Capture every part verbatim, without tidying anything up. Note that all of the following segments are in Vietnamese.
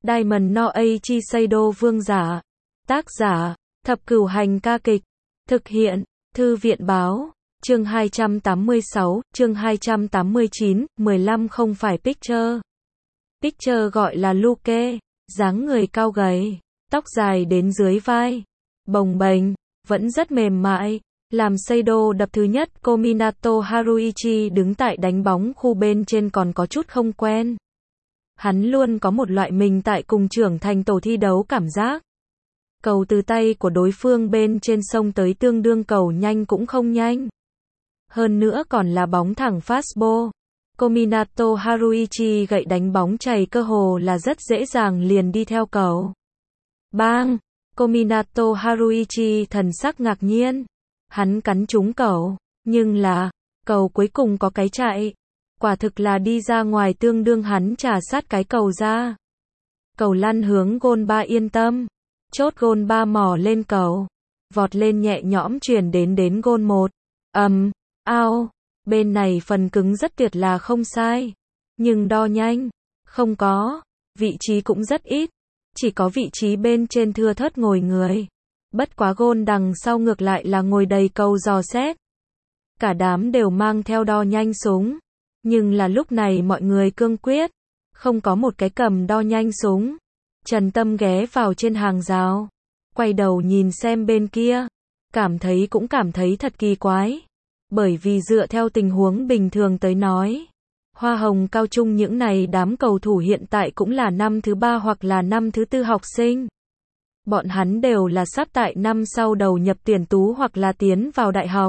Diamond no Aichi Seido vương giả. Tác giả, Thập Cửu Hành ca kịch. Thực hiện, Thư viện báo. Chương hai trăm tám mươi sáu, chương hai trăm tám mươi chín, mười lăm không phải Picture. Picture gọi là Luke, dáng người cao gầy, tóc dài đến dưới vai, bồng bềnh, vẫn rất mềm mại. Làm Seido đập thứ nhất, Kominato Haruichi đứng tại đánh bóng khu bên trên còn có chút không quen. Hắn luôn có một loại mình tại cùng trưởng thành tổ thi đấu cảm giác. Cầu từ tay của đối phương bên trên sông tới tương đương cầu nhanh cũng không nhanh. Hơn nữa còn là bóng thẳng fastball. Kominato Haruichi gậy đánh bóng chày cơ hồ là rất dễ dàng liền đi theo cầu. Bang! Kominato Haruichi thần sắc ngạc nhiên. Hắn cắn trúng cầu, nhưng là, cầu cuối cùng có cái chạy. Quả thực là đi ra ngoài tương đương hắn trả sát cái cầu ra. Cầu lăn hướng gôn ba yên tâm. Chốt gôn ba mò lên cầu. Vọt lên nhẹ nhõm chuyển đến đến gôn một. Ầm, um, ao, bên này phần cứng rất tuyệt là không sai. Nhưng đo nhanh, không có, vị trí cũng rất ít. Chỉ có vị trí bên trên thưa thớt ngồi người. Bất quá gôn đằng sau ngược lại là ngồi đầy cầu dò xét. Cả đám đều mang theo đo nhanh súng. Nhưng là lúc này mọi người cương quyết. Không có một cái cầm đo nhanh súng. Trần Tâm ghé vào trên hàng rào. Quay đầu nhìn xem bên kia. Cảm thấy cũng cảm thấy thật kỳ quái. Bởi vì dựa theo tình huống bình thường tới nói. Hoa hồng cao trung những này đám cầu thủ hiện tại cũng là năm thứ ba hoặc là năm thứ tư học sinh. Bọn hắn đều là sắp tại năm sau đầu nhập tuyển tú hoặc là tiến vào đại học.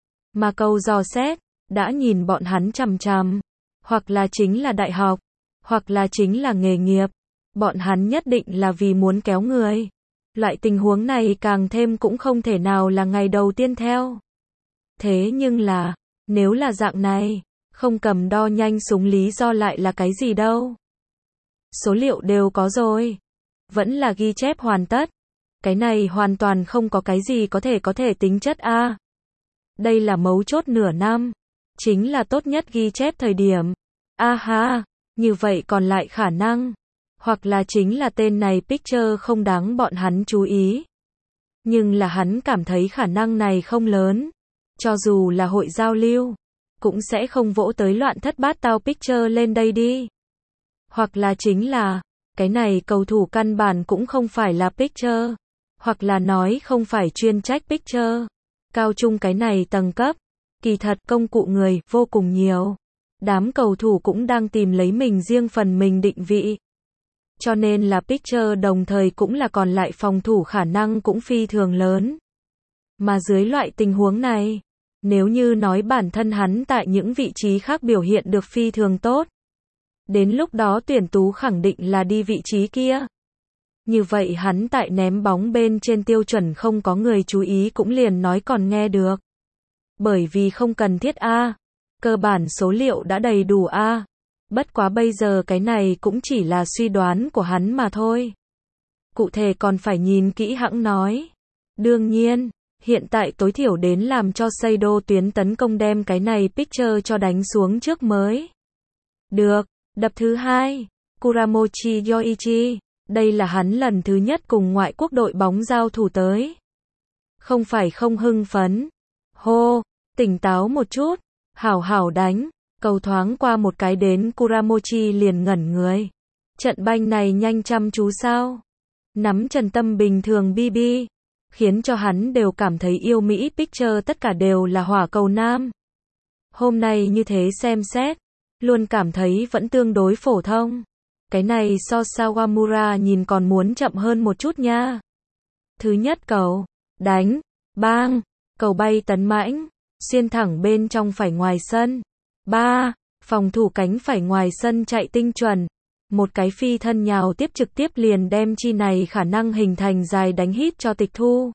Mà cầu dò xét, đã nhìn bọn hắn chằm chằm. Hoặc là chính là đại học, hoặc là chính là nghề nghiệp. Bọn hắn nhất định là vì muốn kéo người. Loại tình huống này càng thêm cũng không thể nào là ngày đầu tiên theo. Thế nhưng là, nếu là dạng này, không cầm đo nhanh súng lý do lại là cái gì đâu. Số liệu đều có rồi. Vẫn là ghi chép hoàn tất. Cái này hoàn toàn không có cái gì có thể có thể tính chất a. Đây là mấu chốt nửa năm. Chính là tốt nhất ghi chép thời điểm. A ha, như vậy còn lại khả năng. Hoặc là chính là tên này Picture không đáng bọn hắn chú ý. Nhưng là hắn cảm thấy khả năng này không lớn. Cho dù là hội giao lưu, cũng sẽ không vỗ tới loạn thất bát tao Picture lên đây đi. Hoặc là chính là, cái này cầu thủ căn bản cũng không phải là Picture. Hoặc là nói không phải chuyên trách Picture. Cao trung cái này tầng cấp. Kỳ thật công cụ người vô cùng nhiều. Đám cầu thủ cũng đang tìm lấy mình riêng phần mình định vị. Cho nên là Picture đồng thời cũng là còn lại phòng thủ khả năng cũng phi thường lớn. Mà dưới loại tình huống này, nếu như nói bản thân hắn tại những vị trí khác biểu hiện được phi thường tốt. Đến lúc đó tuyển tú khẳng định là đi vị trí kia. Như vậy hắn tại ném bóng bên trên tiêu chuẩn không có người chú ý cũng liền nói còn nghe được. Bởi vì không cần thiết a. Cơ bản số liệu đã đầy đủ a. Bất quá bây giờ cái này cũng chỉ là suy đoán của hắn mà thôi. Cụ thể còn phải nhìn kỹ hãng nói. Đương nhiên, hiện tại tối thiểu đến làm cho Seido tuyến tấn công đem cái này Picture cho đánh xuống trước mới. Được, đập thứ hai, Kuramochi Yoichi. Đây là hắn lần thứ nhất cùng ngoại quốc đội bóng giao thủ tới. Không phải không hưng phấn. Hô, tỉnh táo một chút, hảo hảo đánh. Cầu thoáng qua một cái đến Kuramochi liền ngẩn người. Trận banh này nhanh chăm chú sao? Nắm Trần Tâm bình thường bi bi. Khiến cho hắn đều cảm thấy yêu Mỹ Picture tất cả đều là hỏa cầu nam. Hôm nay như thế xem xét. Luôn cảm thấy vẫn tương đối phổ thông. Cái này so Sawamura nhìn còn muốn chậm hơn một chút nha. Thứ nhất cầu. Đánh. Bang. Cầu bay tấn mãnh. Xuyên thẳng bên trong phải ngoài sân. Ba. Phòng thủ cánh phải ngoài sân chạy tinh chuẩn. Một cái phi thân nhào tiếp trực tiếp liền đem chi này khả năng hình thành dài đánh hít cho tịch thu.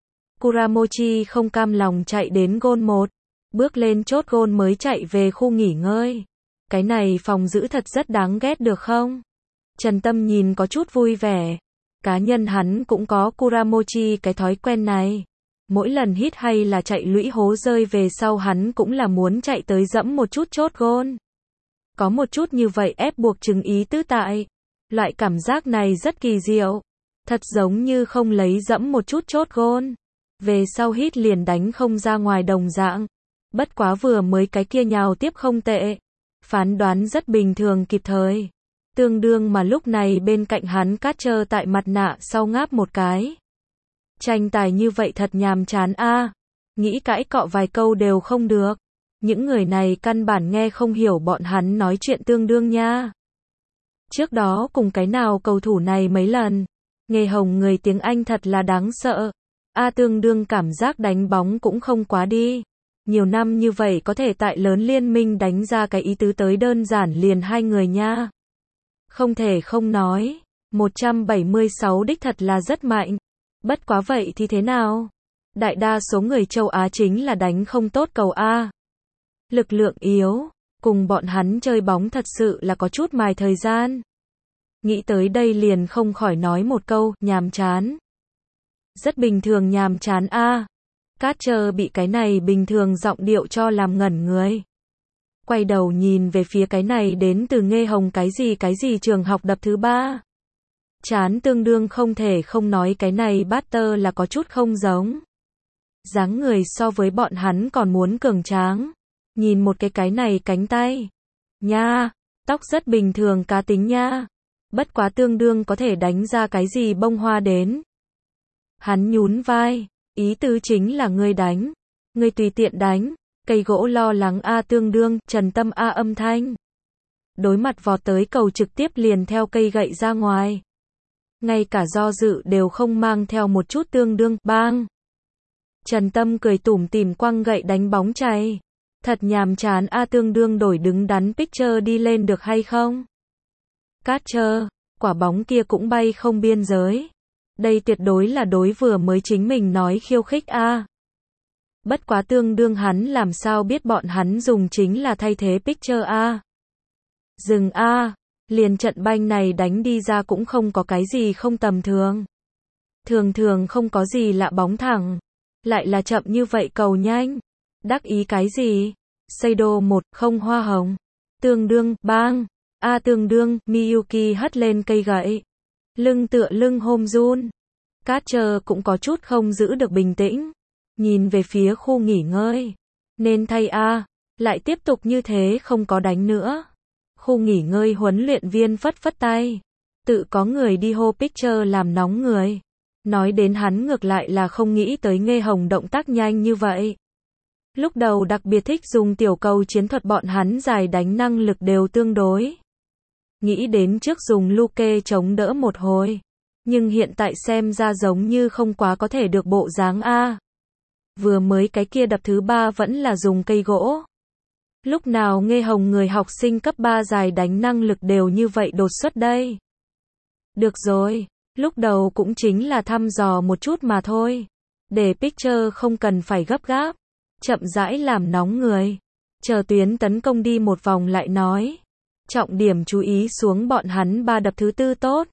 Kuramochi không cam lòng chạy đến gôn một. Bước lên chốt gôn mới chạy về khu nghỉ ngơi. Cái này phòng giữ thật rất đáng ghét được không? Trần Tâm nhìn có chút vui vẻ. Cá nhân hắn cũng có Kuramochi cái thói quen này. Mỗi lần hít hay là chạy lũy hố rơi về sau hắn cũng là muốn chạy tới dẫm một chút chốt gôn. Có một chút như vậy ép buộc chứng ý tứ tại. Loại cảm giác này rất kỳ diệu. Thật giống như không lấy dẫm một chút chốt gôn. Về sau hít liền đánh không ra ngoài đồng dạng. Bất quá vừa mới cái kia nhào tiếp không tệ. Phán đoán rất bình thường kịp thời. Tương đương mà lúc này bên cạnh hắn Carter tại mặt nạ sau ngáp một cái. Tranh tài như vậy thật nhàm chán a. Nghĩ cãi cọ vài câu đều không được. Những người này căn bản nghe không hiểu bọn hắn nói chuyện tương đương nha. Trước đó cùng cái nào cầu thủ này mấy lần. Nghề hồng người tiếng Anh thật là đáng sợ. A tương đương cảm giác đánh bóng cũng không quá đi. Nhiều năm như vậy có thể tại lớn liên minh đánh ra cái ý tứ tới đơn giản liền hai người nha. Không thể không nói. một trăm bảy mươi sáu đích thật là rất mạnh. Bất quá vậy thì thế nào? Đại đa số người châu Á chính là đánh không tốt cầu A. Lực lượng yếu. Cùng bọn hắn chơi bóng thật sự là có chút mài thời gian. Nghĩ tới đây liền không khỏi nói một câu, nhàm chán. Rất bình thường nhàm chán a. Carter bị cái này bình thường giọng điệu cho làm ngẩn người. Quay đầu nhìn về phía cái này đến từ Nghê Hồng cái gì cái gì trường học đập thứ ba. Chán tương đương không thể không nói cái này Butter là có chút không giống. Dáng người so với bọn hắn còn muốn cường tráng. Nhìn một cái cái này cánh tay. Nha, tóc rất bình thường cá tính nha. Bất quá tương đương có thể đánh ra cái gì bông hoa đến. Hắn nhún vai, ý tứ chính là ngươi đánh. Ngươi tùy tiện đánh. Cây gỗ lo lắng A tương đương, Trần Tâm A âm thanh. Đối mặt vọt tới cầu trực tiếp liền theo cây gậy ra ngoài. Ngay cả do dự đều không mang theo một chút tương đương, bang. Trần Tâm cười tủm tỉm quăng gậy đánh bóng chạy. Thật nhàm chán A tương đương đổi đứng đắn picture đi lên được hay không? Carter, quả bóng kia cũng bay không biên giới. Đây tuyệt đối là đối vừa mới chính mình nói khiêu khích A. Bất quá tương đương hắn làm sao biết bọn hắn dùng chính là thay thế picture A. Dừng A, liền trận banh này đánh đi ra cũng không có cái gì không tầm thường. Thường thường không có gì lạ bóng thẳng. Lại là chậm như vậy cầu nhanh. Đắc ý cái gì? Seido một không hoa hồng. Tương đương, bang. A tương đương, Miyuki hất lên cây gậy. Lưng tựa lưng hôm run. Carter cũng có chút không giữ được bình tĩnh. Nhìn về phía khu nghỉ ngơi. Nên thay A. Lại tiếp tục như thế không có đánh nữa. Khu nghỉ ngơi huấn luyện viên phất phất tay. Tự có người đi hô picture làm nóng người. Nói đến hắn ngược lại là không nghĩ tới Nghê Hồng động tác nhanh như vậy. Lúc đầu đặc biệt thích dùng tiểu cầu chiến thuật bọn hắn giải đánh năng lực đều tương đối. Nghĩ đến trước dùng Luke chống đỡ một hồi. Nhưng hiện tại xem ra giống như không quá có thể được bộ dáng A. Vừa mới cái kia đập thứ ba vẫn là dùng cây gỗ. Lúc nào Nghê Hồng người học sinh cấp ba giải đánh năng lực đều như vậy đột xuất đây. Được rồi, lúc đầu cũng chính là thăm dò một chút mà thôi. Để picture không cần phải gấp gáp. Chậm rãi làm nóng người. Chờ tuyến tấn công đi một vòng lại nói. Trọng điểm chú ý xuống bọn hắn ba đập thứ tư tốt.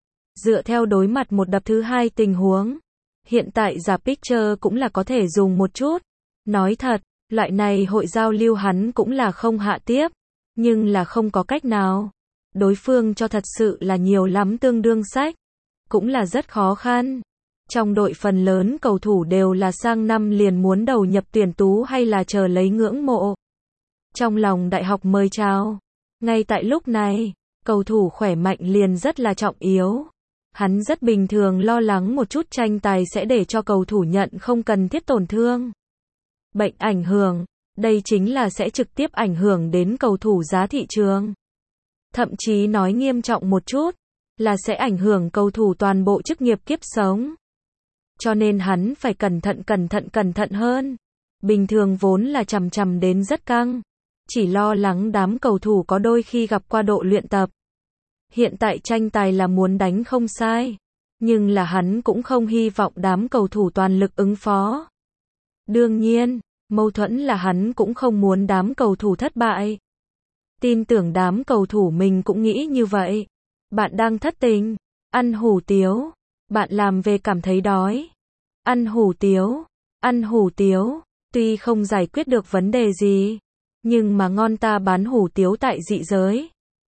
Dựa theo đối mặt một đập thứ hai tình huống. Hiện tại giả picture cũng là có thể dùng một chút. Nói thật, loại này hội giao lưu hắn cũng là không hạ tiếp. Nhưng là không có cách nào. Đối phương cho thật sự là nhiều lắm tương đương sách. Cũng là rất khó khăn. Trong đội phần lớn cầu thủ đều là sang năm liền muốn đầu nhập tuyển tú hay là chờ lấy ngưỡng mộ. Trong lòng đại học mời chào. Ngay tại lúc này, cầu thủ khỏe mạnh liền rất là trọng yếu. Hắn rất bình thường lo lắng một chút tranh tài sẽ để cho cầu thủ nhận không cần thiết tổn thương. Bệnh ảnh hưởng, đây chính là sẽ trực tiếp ảnh hưởng đến cầu thủ giá thị trường. Thậm chí nói nghiêm trọng một chút, là sẽ ảnh hưởng cầu thủ toàn bộ chức nghiệp kiếp sống. Cho nên hắn phải cẩn thận cẩn thận cẩn thận hơn. Bình thường vốn là chằm chằm đến rất căng. Chỉ lo lắng đám cầu thủ có đôi khi gặp qua độ luyện tập. Hiện tại tranh tài là muốn đánh không sai. Nhưng là hắn cũng không hy vọng đám cầu thủ toàn lực ứng phó. Đương nhiên, mâu thuẫn là hắn cũng không muốn đám cầu thủ thất bại. Tin tưởng đám cầu thủ mình cũng nghĩ như vậy. Bạn đang thất tình, ăn hủ tiếu. Bạn làm về cảm thấy đói. Ăn hủ tiếu, ăn hủ tiếu. Tuy không giải quyết được vấn đề gì. Nhưng mà ngon ta bán hủ tiếu tại dị giới.